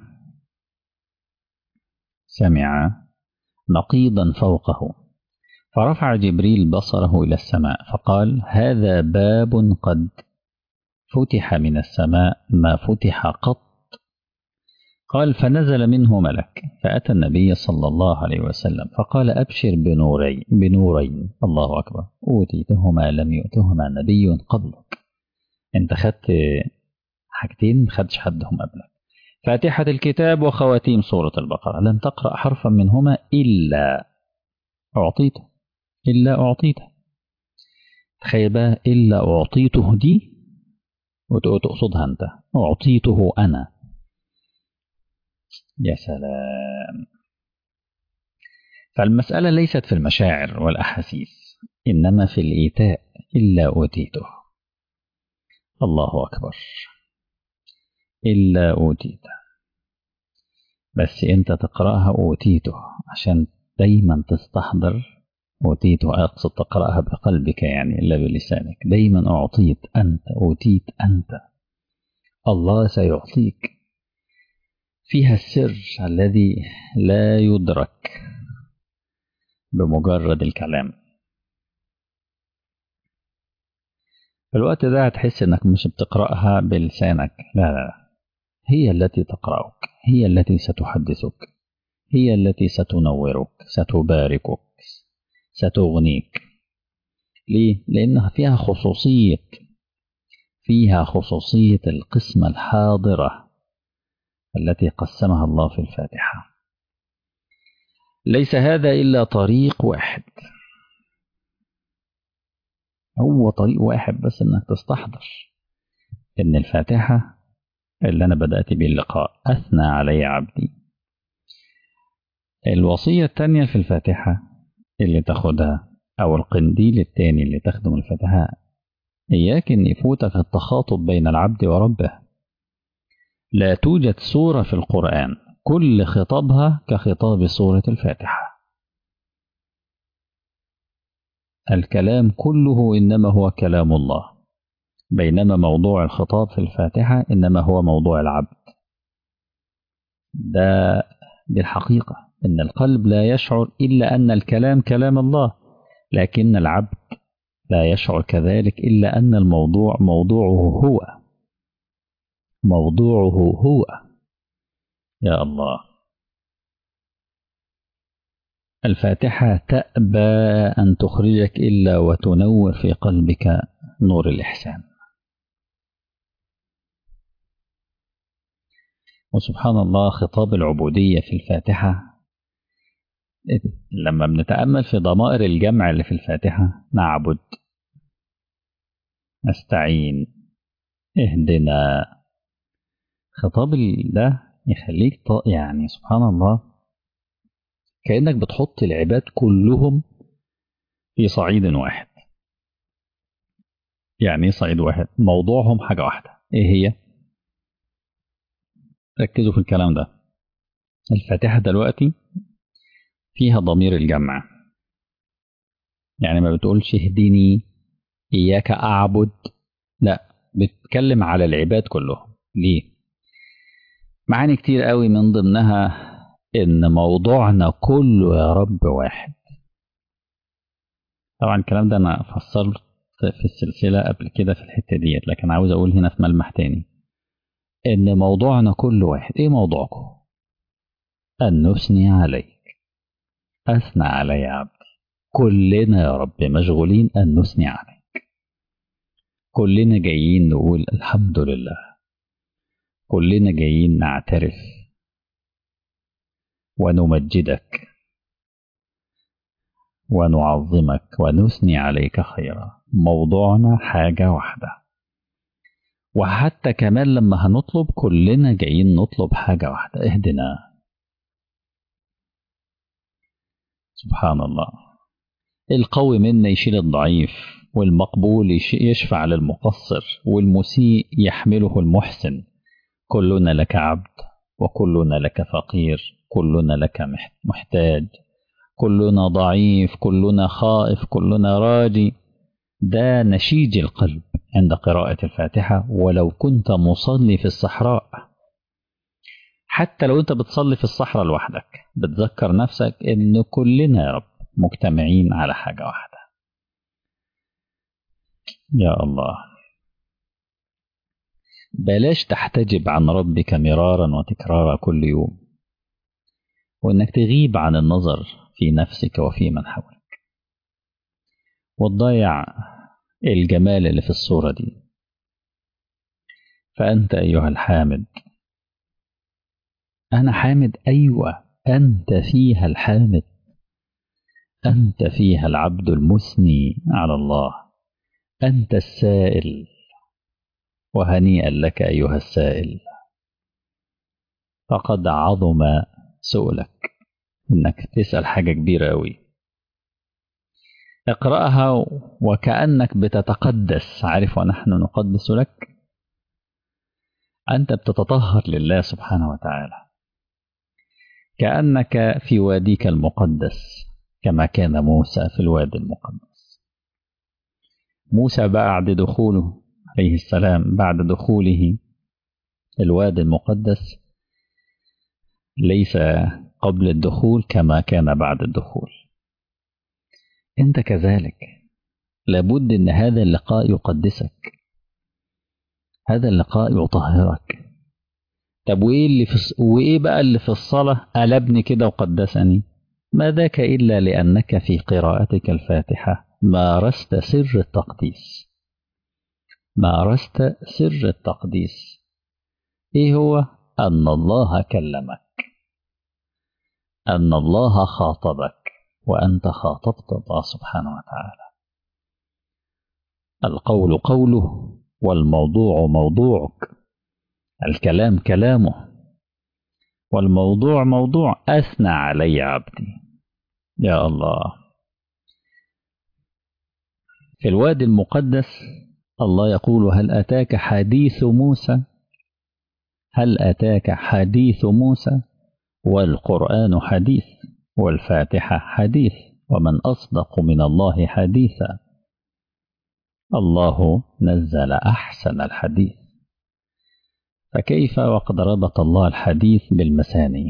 سمع نقيضا فوقه، فرفع جبريل بصره إلى السماء فقال: هذا باب قد فتح من السماء ما فتح قط. قال: فنزل منه ملك فأتى النبي صلى الله عليه وسلم فقال: أبشر بنورين بنورين الله أكبر أوتيتهما لم يؤتهما نبي قبلك. أنت خدت حاجتين ما خدش حدهم قبلك: فاتحة الكتاب وخواتيم سورة البقرة، لم تقرأ حرفا منهما إلا أعطيته إلا أعطيته. تخيل بقى، إلا أعطيته دي وتقصدها أنت، أعطيته أنا. يا سلام. فالمسألة ليست في المشاعر والأحاسيس، إنما في الإيتاء. إلا أوتيته، الله أكبر، إلا أوتيته. بس أنت تقرأها أوتيته عشان دايما تستحضر. أوتيته أقصد تقرأها بقلبك يعني إلا بلسانك. دايما أعطيت أنت، أوتيت أنت، الله سيعطيك. فيها السر الذي لا يدرك بمجرد الكلام. في الوقت ده هتحس انك مش بتقرأها بلسانك، لا لا، هي التي تقرأك، هي التي ستحدثك، هي التي ستنورك، ستباركك، ستغنيك. ليه؟ لأنها فيها خصوصية فيها خصوصية القسمة الحاضرة التي قسمها الله في الفاتحة. ليس هذا إلا طريق واحد، هو طريق واحد بس، انك تستحضر ان الفاتحة اللي انا بدأت به اللقاء اثنى علي عبدي. الوصية الثانية في الفاتحة اللي تاخدها، او القنديل الثاني اللي تخدم الفاتحة: اياك ان يفوتك التخاطب بين العبد وربه. لا توجد سورة في القرآن كل خطابها كخطاب سورة الفاتحة. الكلام كله إنما هو كلام الله، بينما موضوع الخطاب في الفاتحة إنما هو موضوع العبد. ده دي الحقيقة، إن القلب لا يشعر إلا أن الكلام كلام الله، لكن العبد لا يشعر كذلك إلا أن الموضوع موضوعه هو موضوعه هو يا الله. الفاتحة تأبى أن تخرجك إلا وتنور في قلبك نور الإحسان. وسبحان الله، خطاب العبودية في الفاتحة لما بنتأمل في ضمائر الجمع اللي في الفاتحة: نعبد، نستعين، اهدنا. خطاب ده يخليك يعني سبحان الله كأنك بتحط العباد كلهم في صعيد واحد. يعني صعيد واحد، موضوعهم حاجة واحدة. ايه هي؟ ركزوا في الكلام ده. الفاتحة دلوقتي فيها ضمير الجمع، يعني ما بتقولش اهدني إياك أعبد، لا، بتتكلم على العباد كلهم. ليه؟ معاني كتير قوي، من ضمنها إن موضوعنا كله يا رب واحد. طبعا الكلام ده أنا فسرت في السلسلة قبل كده في الحتة ديت، لكن عاوز أقول هنا في ملمح تاني: إن موضوعنا كل واحد، إيه موضوعكم؟ أن نثني عليك. أثنى علي يا عبدي. كلنا يا رب مشغولين أن نثني عليك، كلنا جايين نقول الحمد لله، كلنا جايين نعترف ونمجدك ونعظمك ونثني عليك خيرا. موضوعنا حاجة واحدة، وحتى كمان لما هنطلب كلنا جايين نطلب حاجة واحدة، اهدنا. سبحان الله. القوي منا يشيل الضعيف، والمقبول يشفع للمقصر، والمسيء يحمله المحسن. كلنا لك عبد، وكلنا لك فقير، كلنا لك محتاج، كلنا ضعيف، كلنا خائف، كلنا راجي. ده نشيج القلب عند قراءة الفاتحة. ولو كنت مصلي في الصحراء، حتى لو انت بتصلي في الصحراء لوحدك، بتذكر نفسك ان كلنا يا رب مجتمعين على حاجة واحدة. يا الله، بلاش تحتجب عن ربك مرارا وتكرارا كل يوم، وانك تغيب عن النظر في نفسك وفي من حولك، وتضيع الجمال اللي في الصورة دي. فأنت أيها الحامد، أنا حامد، أيوة أنت فيها الحامد، أنت فيها العبد المثني على الله، أنت السائل، وهنيئا لك أيها السائل. فقد عظم سؤلك إنك تسأل حاجة كبيرة أوي. اقرأها وكأنك بتتقدس. عارف، ونحن نقدس لك، أنت بتتطهر لله سبحانه وتعالى، كأنك في واديك المقدس، كما كان موسى في الوادي المقدس. موسى بعد دخوله عليه السلام، بعد دخوله الوادي المقدس، ليس قبل الدخول كما كان بعد الدخول. أنت كذلك، لابد أن هذا اللقاء يقدسك، هذا اللقاء يطهرك. طب وإيه اللي في وإيه بقى اللي في الصلاة قلبني كده وقدسني؟ ما ذاك إلا لأنك في قراءتك الفاتحة مارست سر التقديس، مارست سر التقديس. إيه هو؟ أن الله كلمك، أن الله خاطبك، وأنت خاطبت الله سبحانه وتعالى. القول قوله، والموضوع موضوعك، الكلام كلامه، والموضوع موضوع. أثنى علي عبدي. يا الله. في الوادي المقدس الله يقول: هل أتاك حديث موسى؟ هل أتاك حديث موسى؟ والقرآن حديث، والفاتحة حديث، ومن أصدق من الله حديثا. الله نزل أحسن الحديث. فكيف وقد ربط الله الحديث بالمثاني؟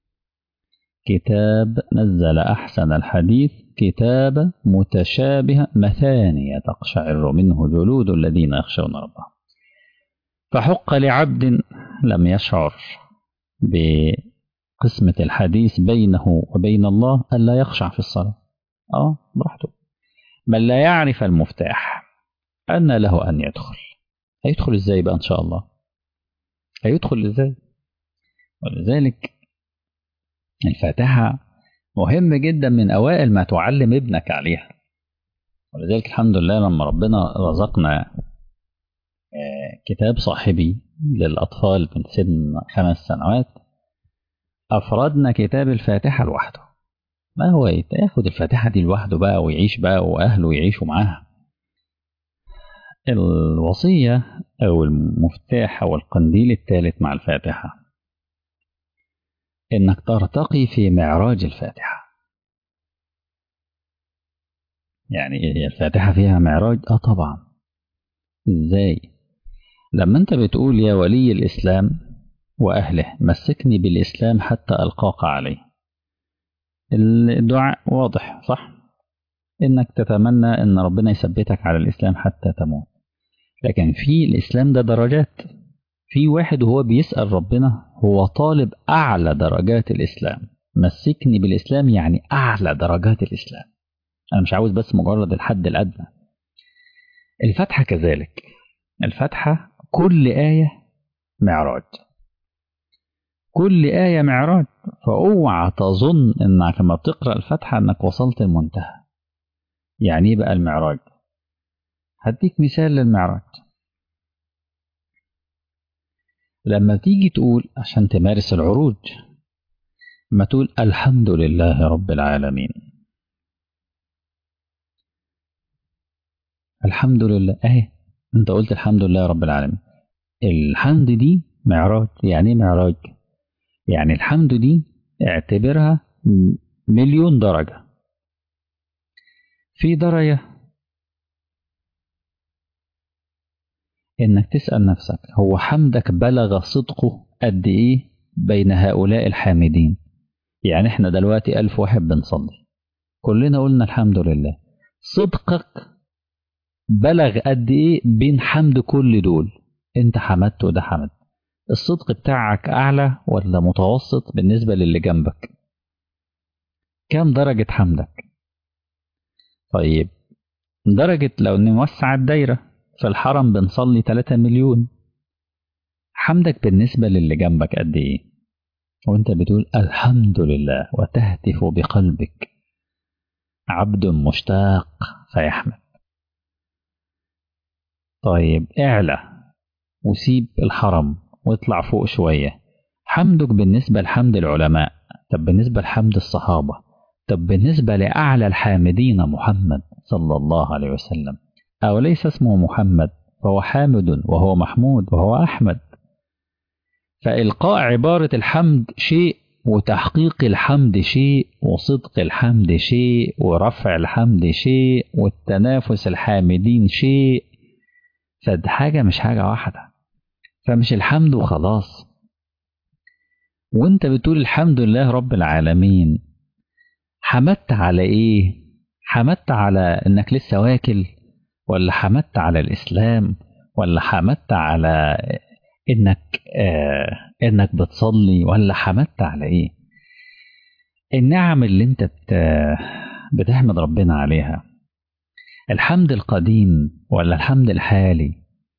كتاب نزل أحسن الحديث، كتاب متشابه مثاني تقشعر منه جلود الذين يخشون ربهم. فحق لعبد لم يشعر بقسمة الحديث بينه وبين الله ألا يخشع في الصلاة. آه براحته. من لا يعرف المفتاح أن له أن يدخل. هيدخل إزاي بقى إن شاء الله؟ هيدخل إزاي؟ ولذلك الفاتحة مهم جدا، من أوائل ما تعلم ابنك عليها. ولذلك الحمد لله لما ربنا رزقنا كتاب صاحبي للأطفال من سن خمس سنوات، أفردنا كتاب الفاتحة لوحده. ما هو ياخد الفاتحة دي لوحده بقى ويعيش بقى وأهله يعيشوا معاها. الوصية أو المفتاح أو القنديل الثالث مع الفاتحة إنك ترتقي في معراج الفاتحة. يعني هي الفاتحة فيها معراج؟ آه طبعا. إزاي؟ لما أنت بتقول: يا ولي الإسلام وأهله مسكني بالإسلام حتى ألقاك عليه، الدعاء واضح صح؟ إنك تتمنى إن ربنا يثبتك على الإسلام حتى تموت. لكن في الإسلام ده درجات. في واحد وهو بيسأل ربنا هو طالب أعلى درجات الإسلام، مسكني بالإسلام يعني أعلى درجات الإسلام، أنا مش عاوز بس مجرد الحد الأدنى. الفاتحة كذلك، الفاتحة كل آية معراج، كل آية معراج. فأوعى تظن إنك لما بتقرأ الفاتحة إنك وصلت المنتهى. يعني إيه بقى المعراج؟ هديك مثال للمعراج. لما تيجي تقول عشان تمارس العروج، ما تقول الحمد لله رب العالمين، الحمد لله اهي، انت قلت الحمد لله رب العالمين. الحمد دي معراج. يعني ايه معراج؟ يعني الحمد دي اعتبرها مليون درجة. في درجة انك تسأل نفسك هو حمدك بلغ صدقه قد ايه بين هؤلاء الحامدين. يعني احنا دلوقتي ألف واحد بنصلي، كلنا قلنا الحمد لله، صدقك بلغ قد ايه بين حمد كل دول؟ انت حمدت وده حمد، الصدق بتاعك اعلى ولا متوسط بالنسبة للي جنبك؟ كام درجة حمدك؟ طيب درجة لو نوسع الدايرة، في الحرم بنصلي ثلاثة مليون، حمدك بالنسبة للي جنبك قد ايه؟ وانت بتقول الحمد لله وتهتف بقلبك، عبد مشتاق فيحمد. طيب اعلى وسيب الحرم واطلع فوق شوية، حمدك بالنسبة لحمد العلماء، طب بالنسبة لحمد الصحابة، طب بالنسبة لأعلى الحامدين محمد صلى الله عليه وسلم، أو ليس اسمه محمد فهو حامد وهو محمود وهو أحمد. فإلقاء عبارة الحمد شيء، وتحقيق الحمد شيء، وصدق الحمد شيء، ورفع الحمد شيء، والتنافس الحامدين شيء، فده حاجة مش حاجة واحدة. فمش الحمد وخلاص. وانت بتقول الحمد لله رب العالمين، حمدت على ايه؟ حمدت على انك لسه واكل، ولا حمدت على الاسلام، ولا حمدت على انك آه انك بتصلي، ولا حمدت على ايه؟ النعم اللي انت بت بتحمد ربنا عليها، الحمد القديم ولا الحمد الحالي،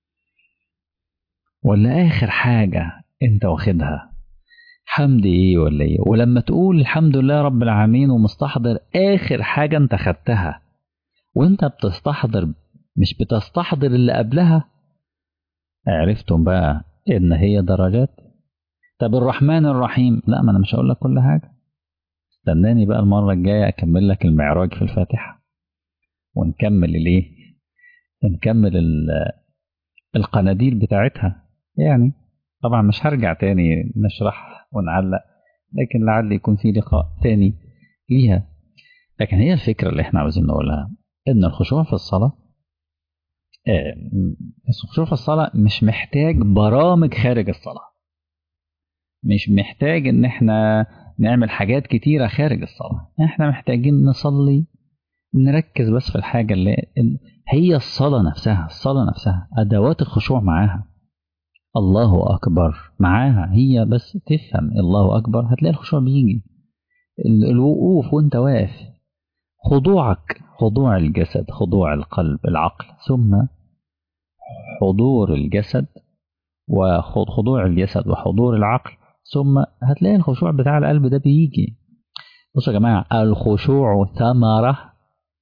ولا اخر حاجة انت واخدها؟ حمد ايه ولا ايه؟ ولما تقول الحمد لله رب العالمين ومستحضر اخر حاجة انت خدتها، وانت بتستحضر مش بتستحضر اللي قبلها، عرفتم بقى ان هي درجات. طب الرحمن الرحيم، لا ما انا مش هقول لك كل حاجة، استناني بقى المرة الجاية اكمل لك المعراج في الفاتحة، ونكمل الايه، نكمل القناديل بتاعتها. يعني طبعا مش هرجع تاني نشرح ونعلق، لكن لعل يكون في لقاء تاني ليها. لكن هي الفكرة اللي احنا عاوزين نقولها ان الخشوع في الصلاة، آه، الخشوع في الصلاة مش محتاج برامج خارج الصلاة، مش محتاج ان احنا نعمل حاجات كتيرة خارج الصلاة. احنا محتاجين نصلي، نركز بس في الحاجة اللي هي الصلاة نفسها. الصلاة نفسها أدوات الخشوع معاها الله أكبر، معاها هي بس تفهم الله أكبر هتلاقي الخشوع بيجي. الوقوف وانت واقف، خضوعك، خضوع الجسد، خضوع القلب العقل، ثم حضور الجسد وخضوع الجسد وحضور العقل، ثم هتلاقي الخشوع بتاع القلب ده بيجي. بصوا يا جماعة، الخشوع ثمرة،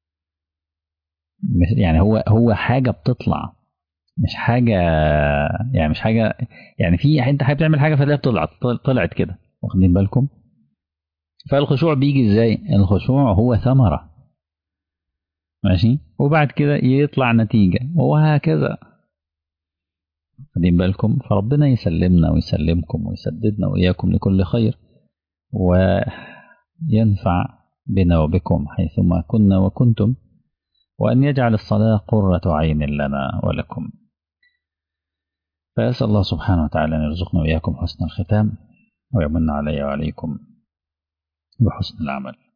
يعني هو هو حاجة بتطلع، مش حاجة، يعني مش حاجة، يعني في انت حابب تعمل حاجة فتلاقيها طلعت طلعت كده، واخدين بالكم؟ فالخشوع بيجي ازاي؟ الخشوع هو ثمرة، ماشي، وبعد كده يطلع نتيجة، وهكذا، واخدين بالكم؟ فربنا يسلمنا ويسلمكم ويسددنا وإياكم لكل خير، وينفع بنا وبكم حيثما كنا وكنتم، وأن يجعل الصلاة قرة عين لنا ولكم. فأسأل الله سبحانه وتعالى أن يرزقنا وإياكم حسن الختام، ويمن علي وعليكم بحسن العمل.